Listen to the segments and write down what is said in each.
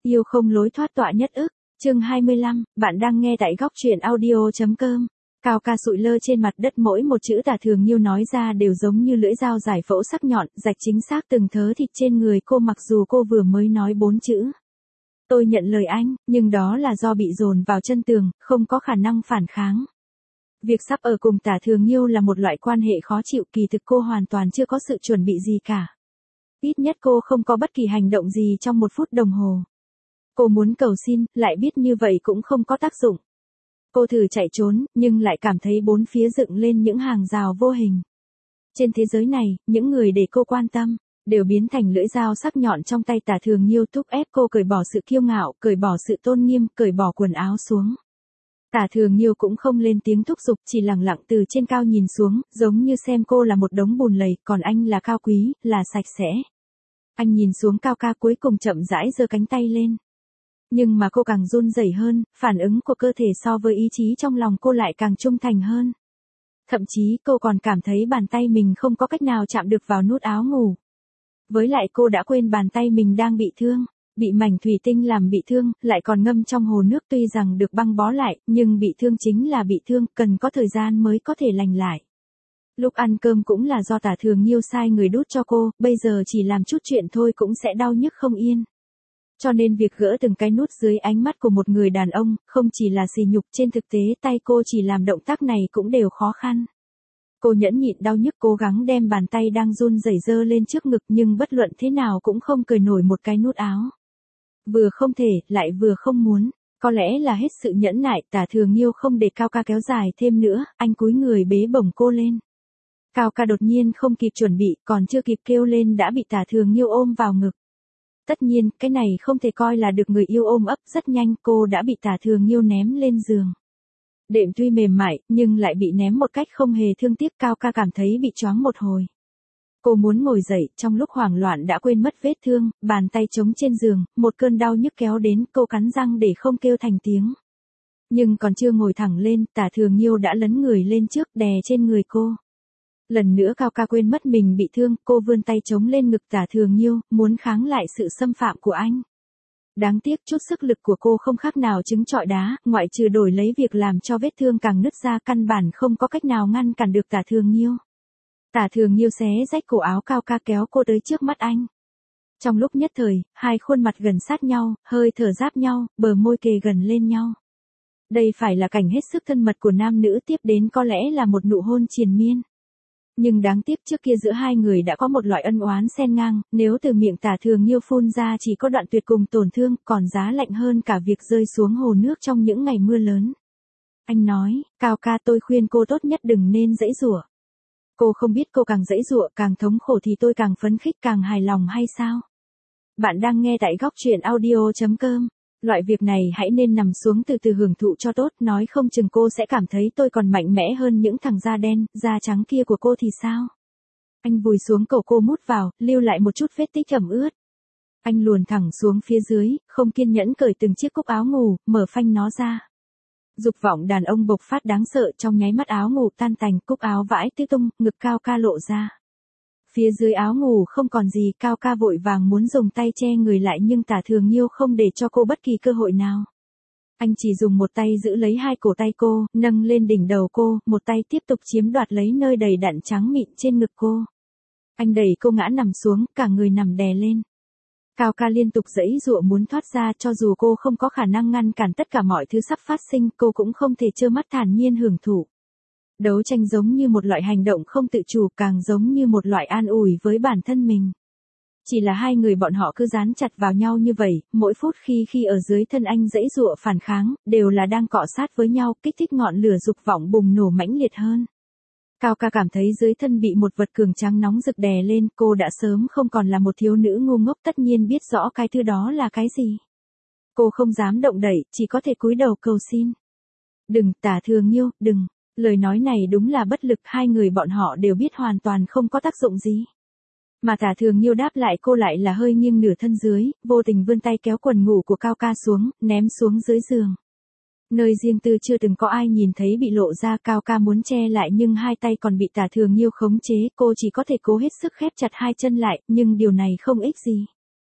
Yêu không lối thoát tọa nhất ức, chương 25, bạn đang nghe tại góc truyện audio.com. Cao ca sụi lơ trên mặt đất, mỗi một chữ Tả Thường Nhiêu nói ra đều giống như lưỡi dao giải phẫu sắc nhọn, rạch chính xác từng thớ thịt trên người cô, mặc dù cô vừa mới nói 4 chữ. Tôi nhận lời anh, nhưng đó là do bị dồn vào chân tường, không có khả năng phản kháng. Việc sắp ở cùng Tả Thường Nhiêu là một loại quan hệ khó chịu, kỳ thực cô hoàn toàn chưa có sự chuẩn bị gì cả. Ít nhất cô không có bất kỳ hành động gì trong 1 phút đồng hồ. Cô muốn cầu xin, lại biết như vậy cũng không có tác dụng. Cô thử chạy trốn, nhưng lại cảm thấy bốn phía dựng lên những hàng rào vô hình. Trên thế giới này, những người để cô quan tâm, đều biến thành lưỡi dao sắc nhọn trong tay Tả Thường Nhiêu, thúc ép cô cởi bỏ sự kiêu ngạo, cởi bỏ sự tôn nghiêm, cởi bỏ quần áo xuống. Tả Thường Nhiêu cũng không lên tiếng thúc giục, chỉ lặng lặng từ trên cao nhìn xuống, giống như xem cô là một đống bùn lầy, còn anh là cao quý, là sạch sẽ. Anh nhìn xuống Cao ca, cuối cùng chậm rãi giơ cánh tay lên. Nhưng mà cô càng run rẩy hơn, phản ứng của cơ thể so với ý chí trong lòng cô lại càng trung thành hơn. Thậm chí cô còn cảm thấy bàn tay mình không có cách nào chạm được vào nút áo ngủ. Với lại cô đã quên bàn tay mình đang bị thương, bị mảnh thủy tinh làm bị thương, lại còn ngâm trong hồ nước, tuy rằng được băng bó lại, nhưng bị thương chính là bị thương, cần có thời gian mới có thể lành lại. Lúc ăn cơm cũng là do Tả Thường Nhiêu sai người đút cho cô, bây giờ chỉ làm chút chuyện thôi cũng sẽ đau nhức không yên. Cho nên việc gỡ từng cái nút dưới ánh mắt của một người đàn ông, không chỉ là sỉ nhục, trên thực tế tay cô chỉ làm động tác này cũng đều khó khăn. Cô nhẫn nhịn đau nhức, cố gắng đem bàn tay đang run rẩy giơ lên trước ngực, nhưng bất luận thế nào cũng không cởi nổi một cái nút áo. Vừa không thể, lại vừa không muốn. Có lẽ là hết sự nhẫn nại, Tả Thường Nhiêu không để Cao ca kéo dài thêm nữa, anh cúi người bế bổng cô lên. Cao ca đột nhiên không kịp chuẩn bị, còn chưa kịp kêu lên đã bị Tả Thường Nhiêu ôm vào ngực. Tất nhiên, cái này không thể coi là được người yêu ôm ấp, rất nhanh cô đã bị Tả Thường Nhiêu ném lên giường. Đệm tuy mềm mại, nhưng lại bị ném một cách không hề thương tiếc. Cao ca cảm thấy bị choáng một hồi. Cô muốn ngồi dậy, trong lúc hoảng loạn đã quên mất vết thương, bàn tay trống trên giường, một cơn đau nhức kéo đến, cô cắn răng để không kêu thành tiếng. Nhưng còn chưa ngồi thẳng lên, Tả Thường Nhiêu đã lấn người lên trước, đè trên người cô. Lần nữa Cao ca quên mất mình bị thương, cô vươn tay chống lên ngực Tả Thường Nhiêu, muốn kháng lại sự xâm phạm của anh. Đáng tiếc chút sức lực của cô không khác nào trứng trọi đá, ngoại trừ đổi lấy việc làm cho vết thương càng nứt ra, căn bản không có cách nào ngăn cản được Tả Thường Nhiêu. Tả Thường Nhiêu xé rách cổ áo Cao ca, kéo cô tới trước mắt anh. Trong lúc nhất thời, hai khuôn mặt gần sát nhau, hơi thở giáp nhau, bờ môi kề gần lên nhau. Đây phải là cảnh hết sức thân mật của nam nữ, tiếp đến có lẽ là một nụ hôn triền miên. Nhưng đáng tiếc trước kia giữa hai người đã có một loại ân oán xen ngang, nếu từ miệng Tả Thường Nhiêu phun ra chỉ có đoạn tuyệt cùng tổn thương, còn giá lạnh hơn cả việc rơi xuống hồ nước trong những ngày mưa lớn. Anh nói, Cao ca, tôi khuyên cô tốt nhất đừng nên giãy giụa. Cô không biết cô càng giãy giụa, càng thống khổ thì tôi càng phấn khích, càng hài lòng hay sao? Bạn đang nghe tại góc truyện audio.com. Loại việc này hãy nên nằm xuống từ từ hưởng thụ cho tốt, nói không chừng cô sẽ cảm thấy tôi còn mạnh mẽ hơn những thằng da đen, da trắng kia của cô thì sao? Anh vùi xuống cổ cô, mút vào, lưu lại một chút vết tích ẩm ướt. Anh luồn thẳng xuống phía dưới, không kiên nhẫn cởi từng chiếc cúc áo ngủ, mở phanh nó ra. Dục vọng đàn ông bộc phát đáng sợ, trong nháy mắt áo ngủ tan tành, cúc áo vãi tứ tung, ngực Cao ca lộ ra. Phía dưới áo ngủ không còn gì, Cao ca vội vàng muốn dùng tay che người lại, nhưng Tả Thường Nhiêu không để cho cô bất kỳ cơ hội nào. Anh chỉ dùng một tay giữ lấy hai cổ tay cô, nâng lên đỉnh đầu cô, một tay tiếp tục chiếm đoạt lấy nơi đầy đặn trắng mịn trên ngực cô. Anh đẩy cô ngã nằm xuống, cả người nằm đè lên. Cao ca liên tục giãy giụa muốn thoát ra, cho dù cô không có khả năng ngăn cản tất cả mọi thứ sắp phát sinh, cô cũng không thể trơ mắt thản nhiên hưởng thụ. Đấu tranh giống như một loại hành động không tự chủ, càng giống như một loại an ủi với bản thân mình. Chỉ là hai người bọn họ cứ dán chặt vào nhau như vậy, mỗi phút khi ở dưới thân anh giãy giụa phản kháng, đều là đang cọ sát với nhau, kích thích ngọn lửa dục vọng bùng nổ mãnh liệt hơn. Cao ca cảm thấy dưới thân bị một vật cường tráng nóng rực đè lên, cô đã sớm không còn là một thiếu nữ ngu ngốc, tất nhiên biết rõ cái thứ đó là cái gì. Cô không dám động đậy, chỉ có thể cúi đầu cầu xin. Đừng, Tả Thường Nhiêu, đừng. Lời nói này đúng là bất lực, hai người bọn họ đều biết hoàn toàn không có tác dụng gì. Mà Tả Thường Nhiêu đáp lại cô lại là hơi nghiêng nửa thân dưới, vô tình vươn tay kéo quần ngủ của Cao ca xuống, ném xuống dưới giường. Nơi riêng tư chưa từng có ai nhìn thấy bị lộ ra, Cao ca muốn che lại nhưng hai tay còn bị Tả Thường Nhiêu khống chế, cô chỉ có thể cố hết sức khép chặt hai chân lại, nhưng điều này không ích gì.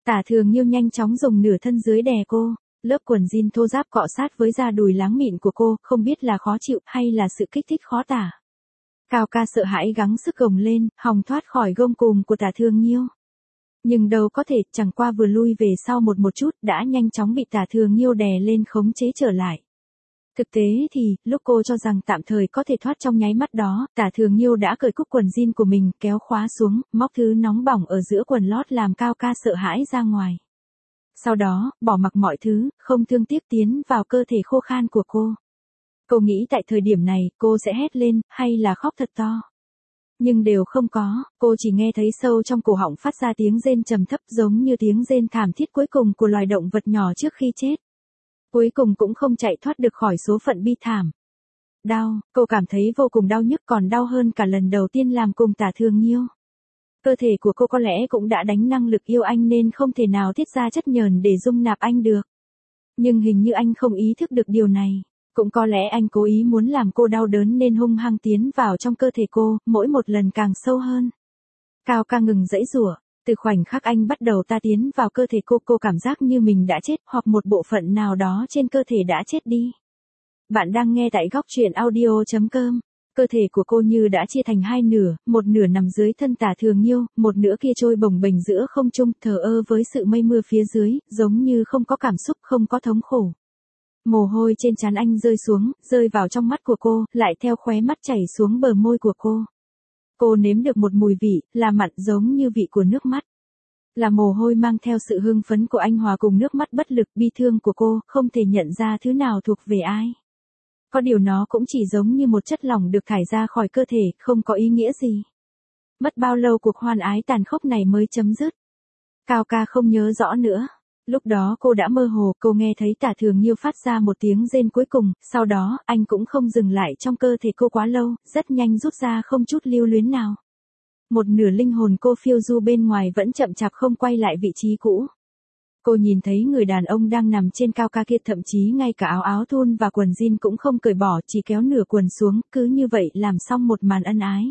Tả Thường Nhiêu nhanh chóng dùng nửa thân dưới đè cô, lớp quần jean thô ráp cọ sát với da đùi láng mịn của cô, không biết là khó chịu hay là sự kích thích khó tả. Cao ca sợ hãi gắng sức gồng lên, hòng thoát khỏi gông cùm của Tả Thường Nhiêu. Nhưng đâu có thể, chẳng qua vừa lui về sau một chút, đã nhanh chóng bị Tả Thường Nhiêu đè lên khống chế trở lại. Thực tế thì, lúc cô cho rằng tạm thời có thể thoát trong nháy mắt đó, Tả Thường Nhiêu đã cởi cúc quần jean của mình, kéo khóa xuống, móc thứ nóng bỏng ở giữa quần lót làm Cao ca sợ hãi ra ngoài. Sau đó, bỏ mặc mọi thứ, không thương tiếc tiến vào cơ thể khô khan của cô. Cô nghĩ tại thời điểm này, cô sẽ hét lên, hay là khóc thật to. Nhưng đều không có, cô chỉ nghe thấy sâu trong cổ họng phát ra tiếng rên trầm thấp giống như tiếng rên thảm thiết cuối cùng của loài động vật nhỏ trước khi chết. Cuối cùng cũng không chạy thoát được khỏi số phận bi thảm. Đau, cô cảm thấy vô cùng đau nhức, còn đau hơn cả lần đầu tiên làm cùng Tả Thường Nhiêu. Cơ thể của cô có lẽ cũng đã đánh năng lực yêu anh nên không thể nào tiết ra chất nhờn để dung nạp anh được. Nhưng hình như anh không ý thức được điều này. Cũng có lẽ anh cố ý muốn làm cô đau đớn nên hung hăng tiến vào trong cơ thể cô, mỗi một lần càng sâu hơn. Cao ca ngừng giãy giụa, từ khoảnh khắc anh bắt đầu ta tiến vào cơ thể cô cảm giác như mình đã chết hoặc một bộ phận nào đó trên cơ thể đã chết đi. Bạn đang nghe tại góc truyện audio.com. Cơ thể của cô như đã chia thành hai nửa, một nửa nằm dưới thân Tả Thường Nhiêu, một nửa kia trôi bồng bềnh giữa không trung, thờ ơ với sự mây mưa phía dưới, giống như không có cảm xúc, không có thống khổ. Mồ hôi trên trán anh rơi xuống, rơi vào trong mắt của cô, lại theo khóe mắt chảy xuống bờ môi của cô. Cô nếm được một mùi vị, là mặn giống như vị của nước mắt. Là mồ hôi mang theo sự hưng phấn của anh hòa cùng nước mắt bất lực bi thương của cô, không thể nhận ra thứ nào thuộc về ai. Có điều nó cũng chỉ giống như một chất lỏng được thải ra khỏi cơ thể, không có ý nghĩa gì. Mất bao lâu cuộc hoan ái tàn khốc này mới chấm dứt? Cao ca không nhớ rõ nữa. Lúc đó cô đã mơ hồ, cô nghe thấy Tả Thường Nhiêu phát ra một tiếng rên cuối cùng, sau đó, anh cũng không dừng lại trong cơ thể cô quá lâu, rất nhanh rút ra không chút lưu luyến nào. Một nửa linh hồn cô phiêu du bên ngoài vẫn chậm chạp không quay lại vị trí cũ. Cô nhìn thấy người đàn ông đang nằm trên Cao ca kia, thậm chí ngay cả áo thun và quần jean cũng không cởi bỏ, chỉ kéo nửa quần xuống, cứ như vậy làm xong một màn ân ái.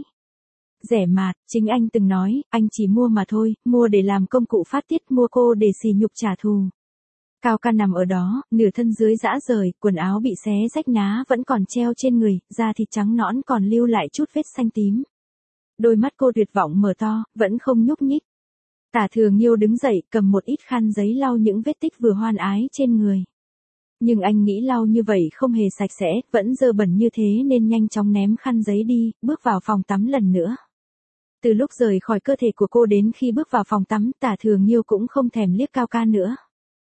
Rẻ mạt, chính anh từng nói, anh chỉ mua mà thôi, mua để làm công cụ phát tiết, mua cô để sỉ nhục trả thù. Cao ca nằm ở đó, nửa thân dưới rã rời, quần áo bị xé rách ná vẫn còn treo trên người, da thịt trắng nõn còn lưu lại chút vết xanh tím. Đôi mắt cô tuyệt vọng mở to, vẫn không nhúc nhích. Tả Thường Nhiêu đứng dậy, cầm một ít khăn giấy lau những vết tích vừa hoan ái trên người. Nhưng anh nghĩ lau như vậy không hề sạch sẽ, vẫn dơ bẩn như thế nên nhanh chóng ném khăn giấy đi, bước vào phòng tắm lần nữa. Từ lúc rời khỏi cơ thể của cô đến khi bước vào phòng tắm, Tả Thường Nhiêu cũng không thèm liếc Cao ca nữa.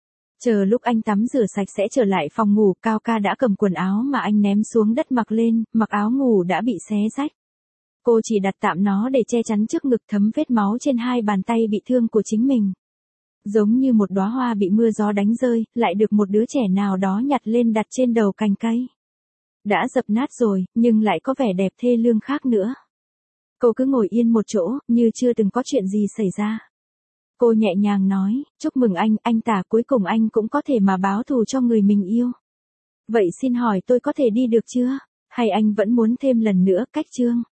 Chờ lúc anh tắm rửa sạch sẽ trở lại phòng ngủ, Cao ca đã cầm quần áo mà anh ném xuống đất mặc lên, mặc áo ngủ đã bị xé rách. Cô chỉ đặt tạm nó để che chắn trước ngực thấm vết máu trên hai bàn tay bị thương của chính mình. Giống như một đóa hoa bị mưa gió đánh rơi, lại được một đứa trẻ nào đó nhặt lên đặt trên đầu cành cây. Đã dập nát rồi, nhưng lại có vẻ đẹp thê lương khác nữa. Cô cứ ngồi yên một chỗ, như chưa từng có chuyện gì xảy ra. Cô nhẹ nhàng nói, chúc mừng anh Tả, cuối cùng anh cũng có thể mà báo thù cho người mình yêu. Vậy xin hỏi tôi có thể đi được chưa? Hay anh vẫn muốn thêm lần nữa cách chương?